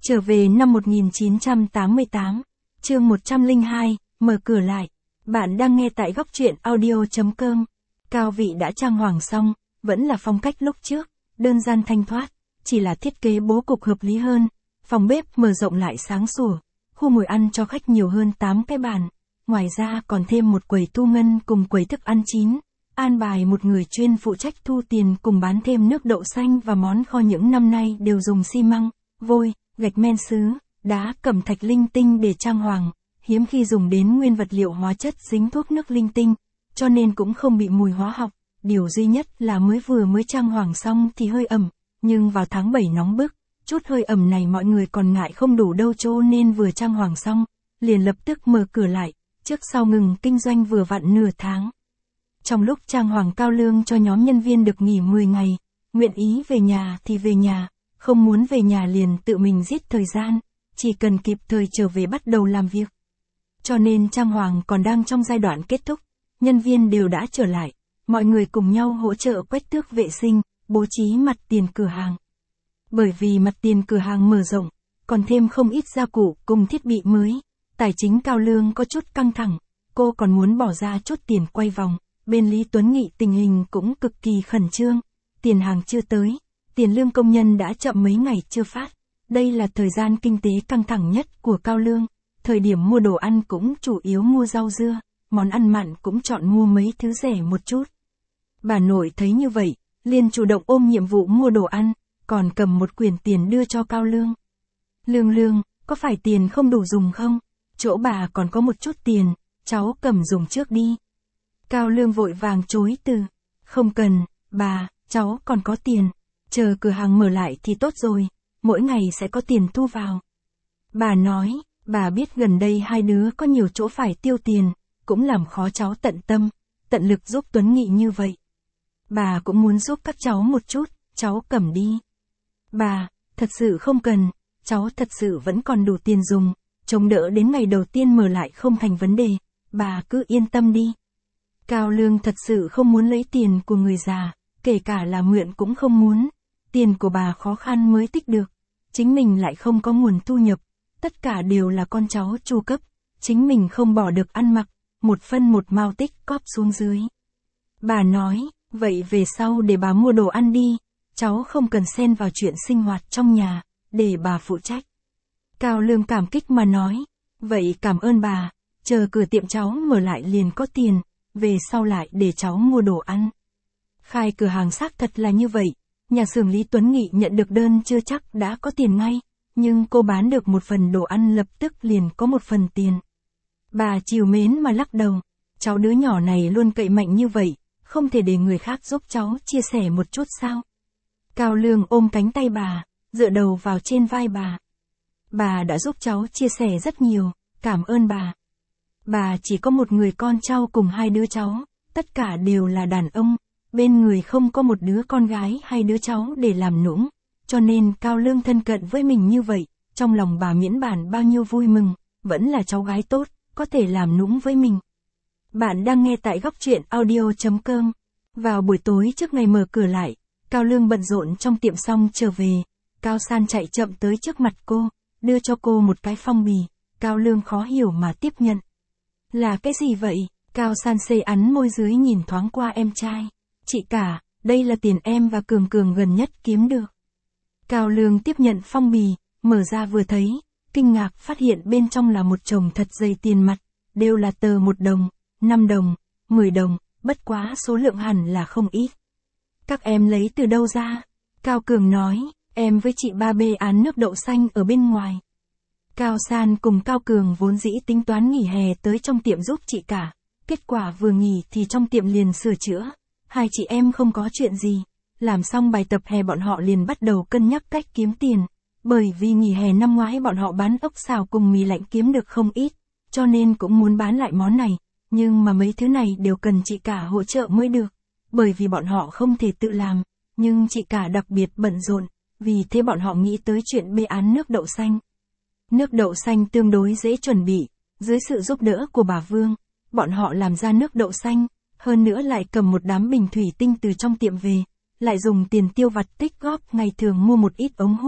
Trở về năm 1988, chương 102, mở cửa lại. Bạn đang nghe tại góc truyện audio.com. Cao vị đã trang hoàng xong, vẫn là phong cách lúc trước, đơn giản thanh thoát, chỉ là thiết kế bố cục hợp lý hơn. Phòng bếp mở rộng lại sáng sủa, khu ngồi ăn cho khách nhiều hơn 8 cái bàn. Ngoài ra còn thêm một quầy thu ngân cùng quầy thức ăn chín. An bài một người chuyên phụ trách thu tiền cùng bán thêm nước đậu xanh và món kho những năm nay đều dùng xi măng, vôi, gạch men sứ, đá cẩm thạch linh tinh để trang hoàng, hiếm khi dùng đến nguyên vật liệu hóa chất dính thuốc nước linh tinh, cho nên cũng không bị mùi hóa học. Điều duy nhất là mới trang hoàng xong thì hơi ẩm, nhưng vào tháng 7 nóng bức, chút hơi ẩm này mọi người còn ngại không đủ đâu cho nên vừa trang hoàng xong, liền lập tức mở cửa lại, trước sau ngừng kinh doanh vừa vặn nửa tháng. Trong lúc trang hoàng cao lương cho nhóm nhân viên được nghỉ 10 ngày, nguyện ý về nhà thì về nhà, không muốn về nhà liền tự mình giết thời gian, chỉ cần kịp thời trở về bắt đầu làm việc. Cho nên trang hoàng còn đang trong giai đoạn kết thúc, nhân viên đều đã trở lại, mọi người cùng nhau hỗ trợ quét tước vệ sinh, bố trí mặt tiền cửa hàng. Bởi vì mặt tiền cửa hàng mở rộng, còn thêm không ít gia cụ cùng thiết bị mới, tài chính Cao Lương có chút căng thẳng, cô còn muốn bỏ ra chút tiền quay vòng. Bên Lý Tuấn Nghị tình hình cũng cực kỳ khẩn trương, tiền hàng chưa tới, tiền lương công nhân đã chậm mấy ngày chưa phát. Đây là thời gian kinh tế căng thẳng nhất của Cao Lương, thời điểm mua đồ ăn cũng chủ yếu mua rau dưa, món ăn mặn cũng chọn mua mấy thứ rẻ một chút. Bà nội thấy như vậy, liền chủ động ôm nhiệm vụ mua đồ ăn, còn cầm một quyển tiền đưa cho Cao Lương. Lương, có phải tiền không đủ dùng không? Chỗ bà còn có một chút tiền, cháu cầm dùng trước đi. Cao Lương vội vàng chối từ. Không cần, bà, cháu còn có tiền. Chờ cửa hàng mở lại thì tốt rồi, mỗi ngày sẽ có tiền thu vào. Bà nói, bà biết gần đây hai đứa có nhiều chỗ phải tiêu tiền, cũng làm khó cháu tận tâm, tận lực giúp Tuấn Nghị như vậy. Bà cũng muốn giúp các cháu một chút, cháu cầm đi. Bà, thật sự không cần, cháu thật sự vẫn còn đủ tiền dùng, chống đỡ đến ngày đầu tiên mở lại không thành vấn đề, bà cứ yên tâm đi. Cao Lương thật sự không muốn lấy tiền của người già, kể cả là mượn cũng không muốn. Tiền của bà khó khăn mới tích được, chính mình lại không có nguồn thu nhập, tất cả đều là con cháu chu cấp, chính mình không bỏ được ăn mặc, một phân một mao tích cóp xuống dưới. Bà nói, vậy về sau để bà mua đồ ăn đi, cháu không cần xen vào chuyện sinh hoạt trong nhà, để bà phụ trách. Cao Lương cảm kích mà nói, vậy cảm ơn bà, chờ cửa tiệm cháu mở lại liền có tiền. Về sau lại để cháu mua đồ ăn. Khai cửa hàng xác thật là như vậy, nhà xưởng Lý Tuấn Nghị nhận được đơn chưa chắc đã có tiền ngay, nhưng cô bán được một phần đồ ăn lập tức liền có một phần tiền. Bà trìu mến mà lắc đầu, cháu đứa nhỏ này luôn cậy mạnh như vậy, không thể để người khác giúp cháu chia sẻ một chút sao? Cao Lương ôm cánh tay bà, dựa đầu vào trên vai bà. Bà đã giúp cháu chia sẻ rất nhiều, cảm ơn bà. Bà chỉ có một người con trai cùng hai đứa cháu, tất cả đều là đàn ông, bên người không có một đứa con gái hay đứa cháu để làm nũng, cho nên Cao Lương thân cận với mình như vậy, trong lòng bà miễn bản bao nhiêu vui mừng, vẫn là cháu gái tốt, có thể làm nũng với mình. Bạn đang nghe tại góc truyện audio.com. Vào buổi tối trước ngày mở cửa lại, Cao Lương bận rộn trong tiệm xong trở về, Cao San chạy chậm tới trước mặt cô, đưa cho cô một cái phong bì, Cao Lương khó hiểu mà tiếp nhận. Là cái gì vậy? Cao San xê ắn môi dưới nhìn thoáng qua em trai. Chị cả, đây là tiền em và Cường Cường gần nhất kiếm được. Cao Lương tiếp nhận phong bì, mở ra vừa thấy, kinh ngạc phát hiện bên trong là một chồng thật dày tiền mặt, đều là tờ 1 đồng, 5 đồng, 10 đồng, bất quá số lượng hẳn là không ít. Các em lấy từ đâu ra? Cao Cường nói, em với chị ba bê án nước đậu xanh ở bên ngoài. Cao San cùng Cao Cường vốn dĩ tính toán nghỉ hè tới trong tiệm giúp chị cả, kết quả vừa nghỉ thì trong tiệm liền sửa chữa, hai chị em không có chuyện gì, làm xong bài tập hè bọn họ liền bắt đầu cân nhắc cách kiếm tiền, bởi vì nghỉ hè năm ngoái bọn họ bán ốc xào cùng mì lạnh kiếm được không ít, cho nên cũng muốn bán lại món này, nhưng mà mấy thứ này đều cần chị cả hỗ trợ mới được, bởi vì bọn họ không thể tự làm, nhưng chị cả đặc biệt bận rộn, vì thế bọn họ nghĩ tới chuyện bê án nước đậu xanh. Nước đậu xanh tương đối dễ chuẩn bị, dưới sự giúp đỡ của bà Vương, bọn họ làm ra nước đậu xanh, hơn nữa lại cầm một đám bình thủy tinh từ trong tiệm về, lại dùng tiền tiêu vặt tích góp ngày thường mua một ít ống hút,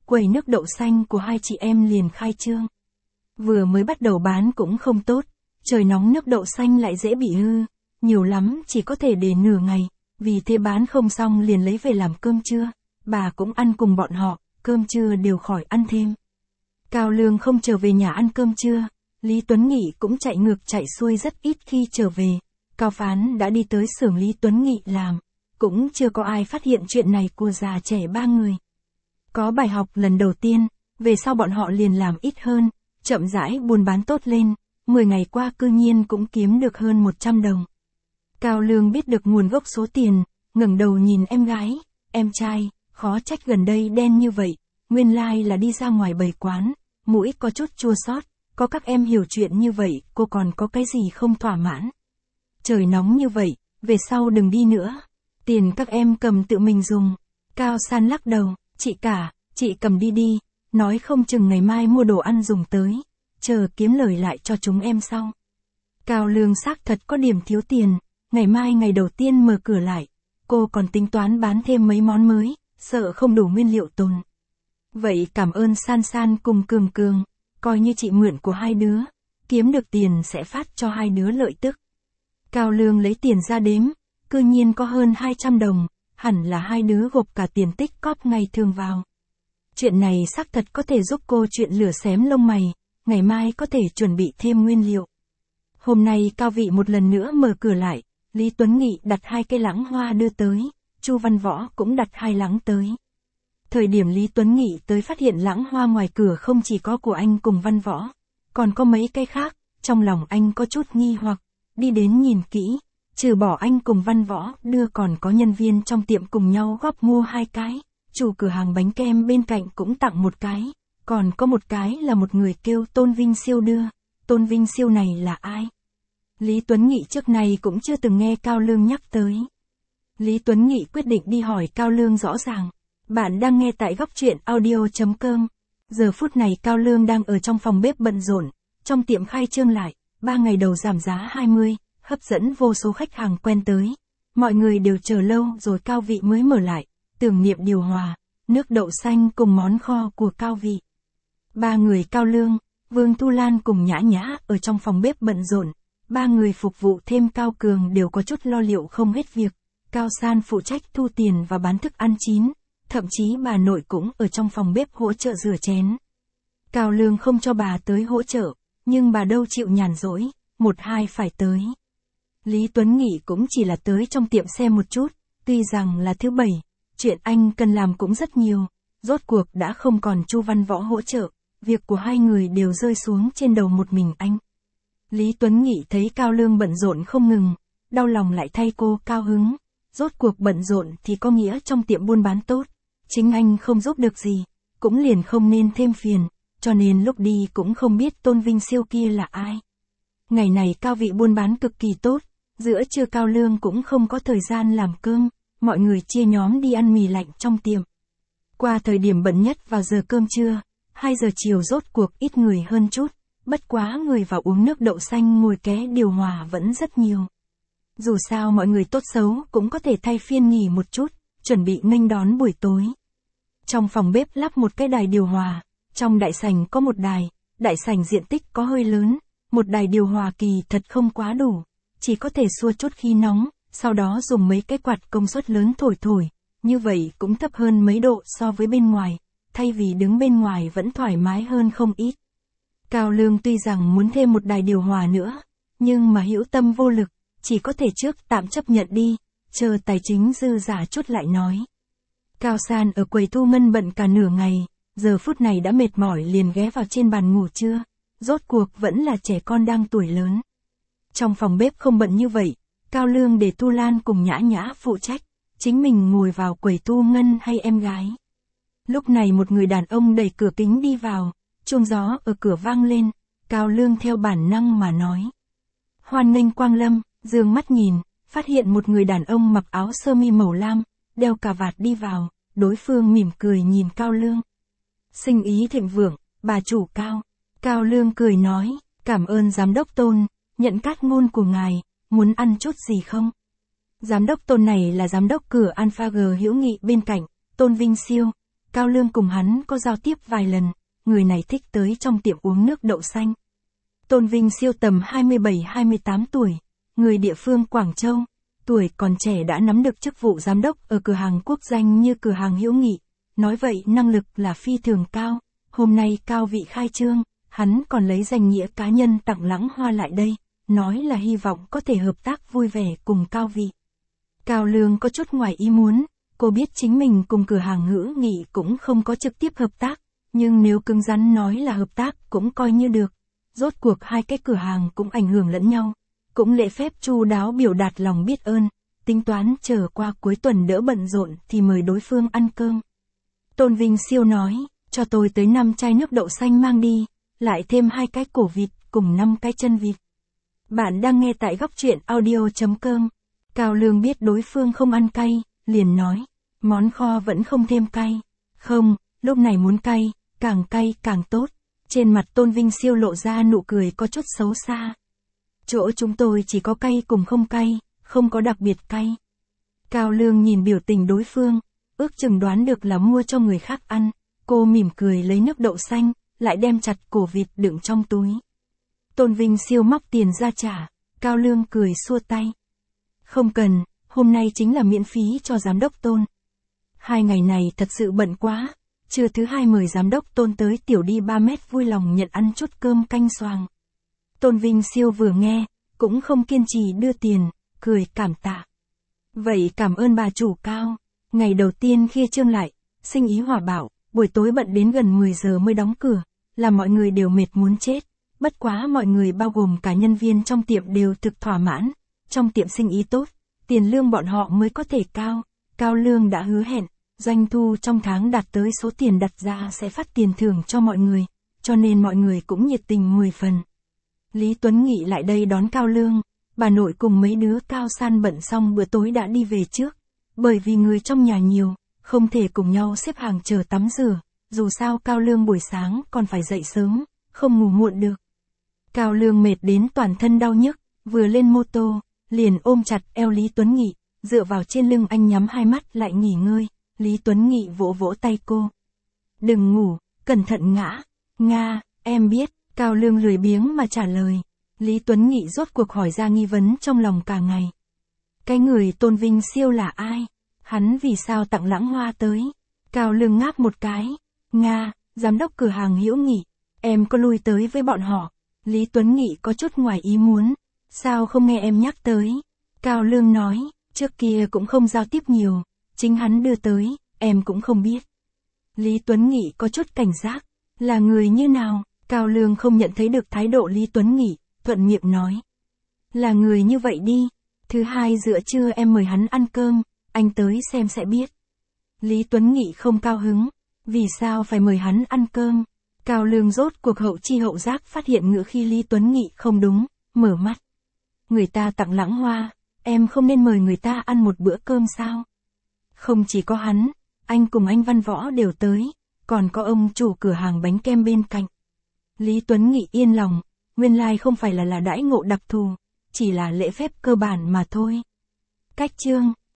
quầy nước đậu xanh của hai chị em liền khai trương. Vừa mới bắt đầu bán cũng không tốt, trời nóng nước đậu xanh lại dễ bị hư, nhiều lắm chỉ có thể để nửa ngày, vì thế bán không xong liền lấy về làm cơm trưa, bà cũng ăn cùng bọn họ, cơm trưa đều khỏi ăn thêm. Cao Lương không trở về nhà ăn cơm trưa, Lý Tuấn Nghị cũng chạy ngược chạy xuôi rất ít khi trở về, Cao Phán đã đi tới xưởng Lý Tuấn Nghị làm, cũng chưa có ai phát hiện chuyện này của già trẻ ba người. Có bài học lần đầu tiên, về sau bọn họ liền làm ít hơn, chậm rãi buôn bán tốt lên, 10 ngày qua cư nhiên cũng kiếm được hơn 100 đồng. Cao Lương biết được nguồn gốc số tiền, ngẩng đầu nhìn em gái, em trai, khó trách gần đây đen như vậy, nguyên lai là đi ra ngoài bày quán, mũi có chút chua xót, có các em hiểu chuyện như vậy, cô còn có cái gì không thỏa mãn. Trời nóng như vậy, về sau đừng đi nữa, tiền các em cầm tự mình dùng. Cao San lắc đầu, chị cả, chị cầm đi đi, nói không chừng ngày mai mua đồ ăn dùng tới, chờ kiếm lời lại cho chúng em sau. Cao Lương xác thật có điểm thiếu tiền, ngày mai ngày đầu tiên mở cửa lại, cô còn tính toán bán thêm mấy món mới, sợ không đủ nguyên liệu tồn. Vậy cảm ơn San San cùng Cường Cường, coi như chị mượn của hai đứa, kiếm được tiền sẽ phát cho hai đứa lợi tức. Cao Lương lấy tiền ra đếm, cư nhiên có hơn 200 đồng, hẳn là hai đứa gộp cả tiền tích cóp ngày thường vào. Chuyện này xác thật có thể giúp cô chuyện lửa xém lông mày, ngày mai có thể chuẩn bị thêm nguyên liệu. Hôm nay Cao Vị một lần nữa mở cửa lại, Lý Tuấn Nghị đặt 2 cây lẵng hoa đưa tới, Chu Văn Võ cũng đặt 2 lẵng tới. Thời điểm Lý Tuấn Nghị tới phát hiện lẵng hoa ngoài cửa không chỉ có của anh cùng Văn Võ, còn có mấy cây khác, trong lòng anh có chút nghi hoặc, đi đến nhìn kỹ, trừ bỏ anh cùng Văn Võ đưa còn có nhân viên trong tiệm cùng nhau góp mua 2 cái, chủ cửa hàng bánh kem bên cạnh cũng tặng 1 cái, còn có 1 cái là một người kêu Tôn Vinh Siêu đưa. Tôn Vinh Siêu này là ai? Lý Tuấn Nghị trước này cũng chưa từng nghe Cao Lương nhắc tới. Lý Tuấn Nghị quyết định đi hỏi Cao Lương rõ ràng. Bạn đang nghe tại góc truyện audio.com. Giờ phút này Cao Lương đang ở trong phòng bếp bận rộn, trong tiệm khai trương lại, 3 ngày đầu giảm giá 20, hấp dẫn vô số khách hàng quen tới. Mọi người đều chờ lâu rồi Cao Vị mới mở lại, tưởng niệm điều hòa, nước đậu xanh cùng món kho của Cao Vị. 3 người Cao Lương, Vương Thu Lan cùng Nhã Nhã ở trong phòng bếp bận rộn, 3 người phục vụ thêm Cao Cường đều có chút lo liệu không hết việc. Cao San phụ trách thu tiền và bán thức ăn chín, thậm chí bà nội cũng ở trong phòng bếp hỗ trợ rửa chén. Cao Lương không cho bà tới hỗ trợ, nhưng bà đâu chịu nhàn rỗi, 1-2 phải tới. Lý Tuấn Nghị cũng chỉ là tới trong tiệm xem một chút, tuy rằng là thứ 7, chuyện anh cần làm cũng rất nhiều, rốt cuộc đã không còn Chu Văn Võ hỗ trợ, việc của hai người đều rơi xuống trên đầu một mình anh. Lý Tuấn Nghị thấy Cao Lương bận rộn không ngừng, đau lòng lại thay cô cao hứng, rốt cuộc bận rộn thì có nghĩa trong tiệm buôn bán tốt, chính anh không giúp được gì, cũng liền không nên thêm phiền, cho nên lúc đi cũng không biết Tôn Vinh Siêu kia là ai. Ngày này Cao Vị buôn bán cực kỳ tốt, giữa trưa Cao Lương cũng không có thời gian làm cơm, mọi người chia nhóm đi ăn mì lạnh trong tiệm. Qua thời điểm bận nhất vào giờ cơm trưa, 2 giờ chiều rốt cuộc ít người hơn chút, bất quá người vào uống nước đậu xanh ngồi ké điều hòa vẫn rất nhiều. Dù sao mọi người tốt xấu cũng có thể thay phiên nghỉ một chút, chuẩn bị nghênh đón buổi tối. Trong phòng bếp lắp một cái đài điều hòa, trong đại sảnh có một đài, đại sảnh diện tích có hơi lớn, một đài điều hòa kỳ thật không quá đủ, chỉ có thể xua chút khí nóng, sau đó dùng mấy cái quạt công suất lớn thổi, như vậy cũng thấp hơn mấy độ so với bên ngoài, thay vì đứng bên ngoài vẫn thoải mái hơn không ít. Cao Lương tuy rằng muốn thêm một đài điều hòa nữa, nhưng mà hữu tâm vô lực, chỉ có thể trước tạm chấp nhận đi, chờ tài chính dư giả chút lại nói. Cao San ở quầy thu ngân bận cả nửa ngày, giờ phút này đã mệt mỏi liền ghé vào trên bàn ngủ trưa, rốt cuộc vẫn là trẻ con đang tuổi lớn. Trong phòng bếp không bận như vậy, Cao Lương để Thu Lan cùng Nhã Nhã phụ trách, chính mình ngồi vào quầy thu ngân hay em gái. Lúc này một người đàn ông đẩy cửa kính đi vào, chuông gió ở cửa vang lên, Cao Lương theo bản năng mà nói. Hoan nghênh quang lâm, dương mắt nhìn, phát hiện một người đàn ông mặc áo sơ mi màu lam, đeo cà vạt đi vào, đối phương mỉm cười nhìn Cao Lương. Sinh ý thịnh vượng, bà chủ Cao. Cao Lương cười nói, cảm ơn giám đốc Tôn, nhận cát ngôn của ngài, muốn ăn chút gì không? Giám đốc Tôn này là giám đốc cửa Alpha G hữu nghị bên cạnh, Tôn Vinh Siêu. Cao Lương cùng hắn có giao tiếp vài lần, người này thích tới trong tiệm uống nước đậu xanh. Tôn Vinh Siêu tầm 27-28 tuổi, người địa phương Quảng Châu, tuổi còn trẻ đã nắm được chức vụ giám đốc ở cửa hàng quốc danh như cửa hàng Hữu Nghị, nói vậy năng lực là phi thường cao. Hôm nay Cao Vị khai trương, hắn còn lấy danh nghĩa cá nhân tặng Lãng Hoa lại đây, nói là hy vọng có thể hợp tác vui vẻ cùng Cao Vị. Cao Lương có chút ngoài ý muốn, cô biết chính mình cùng cửa hàng Hữu Nghị cũng không có trực tiếp hợp tác, nhưng nếu cứng rắn nói là hợp tác cũng coi như được. Rốt cuộc hai cái cửa hàng cũng ảnh hưởng lẫn nhau, cũng lễ phép chu đáo biểu đạt lòng biết ơn, tính toán chờ qua cuối tuần đỡ bận rộn thì mời đối phương ăn cơm. Tôn Vinh Siêu nói, cho tôi tới 5 chai nước đậu xanh mang đi, lại thêm 2 cái cổ vịt cùng 5 cái chân vịt. Bạn đang nghe tại góc truyện audio.com. Cao Lương biết đối phương không ăn cay, liền nói, món kho vẫn không thêm cay. Không, lúc này muốn cay càng tốt. Trên mặt Tôn Vinh Siêu lộ ra nụ cười có chút xấu xa. Chỗ chúng tôi chỉ có cay cùng không cay, không có đặc biệt cay. Cao Lương nhìn biểu tình đối phương, ước chừng đoán được là mua cho người khác ăn. Cô mỉm cười lấy nước đậu xanh, lại đem chặt cổ vịt đựng trong túi. Tôn Vinh Siêu móc tiền ra trả, Cao Lương cười xua tay. Không cần, hôm nay chính là miễn phí cho giám đốc Tôn. 2 ngày này thật sự bận quá, trưa thứ 2 mời giám đốc Tôn tới tiểu đi 3 mét vui lòng nhận ăn chút cơm canh xoàng. Tôn Vinh Siêu vừa nghe, cũng không kiên trì đưa tiền, cười cảm tạ. Vậy cảm ơn bà chủ Cao. Ngày đầu tiên khi trương lại, sinh ý hỏa bạo, buổi tối bận đến gần 10 giờ mới đóng cửa, làm mọi người đều mệt muốn chết. Bất quá mọi người bao gồm cả nhân viên trong tiệm đều thực thỏa mãn, trong tiệm sinh ý tốt, tiền lương bọn họ mới có thể cao. Cao Lương đã hứa hẹn, doanh thu trong tháng đạt tới số tiền đặt ra sẽ phát tiền thưởng cho mọi người, cho nên mọi người cũng nhiệt tình 10 phần. Lý Tuấn Nghị lại đây đón Cao Lương, bà nội cùng mấy đứa Cao San bận xong bữa tối đã đi về trước, bởi vì người trong nhà nhiều, không thể cùng nhau xếp hàng chờ tắm rửa, dù sao Cao Lương buổi sáng còn phải dậy sớm, không ngủ muộn được. Cao Lương mệt đến toàn thân đau nhức, vừa lên mô tô, liền ôm chặt eo Lý Tuấn Nghị, dựa vào trên lưng anh nhắm hai mắt lại nghỉ ngơi. Lý Tuấn Nghị vỗ vỗ tay cô. Đừng ngủ, cẩn thận ngã. Nga, em biết. Cao Lương lười biếng mà trả lời. Lý Tuấn Nghị rốt cuộc hỏi ra nghi vấn trong lòng cả ngày. Cái người Tôn Vinh Siêu là ai? Hắn vì sao tặng Lãng Hoa tới? Cao Lương ngáp một cái. Nga, giám đốc cửa hàng Hữu Nghị. Em có lui tới với bọn họ. Lý Tuấn Nghị có chút ngoài ý muốn. Sao không nghe em nhắc tới? Cao Lương nói, trước kia cũng không giao tiếp nhiều. Chính hắn đưa tới, em cũng không biết. Lý Tuấn Nghị có chút cảnh giác. Là người như nào? Cao Lương không nhận thấy được thái độ Lý Tuấn Nghị, thuận miệng nói. Là người như vậy đi. Thứ 2 giữa trưa em mời hắn ăn cơm, anh tới xem sẽ biết. Lý Tuấn Nghị không cao hứng. Vì sao phải mời hắn ăn cơm? Cao Lương rốt cuộc hậu chi hậu giác phát hiện ngữ khi Lý Tuấn Nghị không đúng, mở mắt. Người ta tặng Lãng Hoa, em không nên mời người ta ăn một bữa cơm sao? Không chỉ có hắn, anh cùng anh Văn Võ đều tới, còn có ông chủ cửa hàng bánh kem bên cạnh. Lý Tuấn Nghị yên lòng, nguyên lai không phải là đãi ngộ đặc thù, chỉ là lễ phép cơ bản mà thôi. Cách chương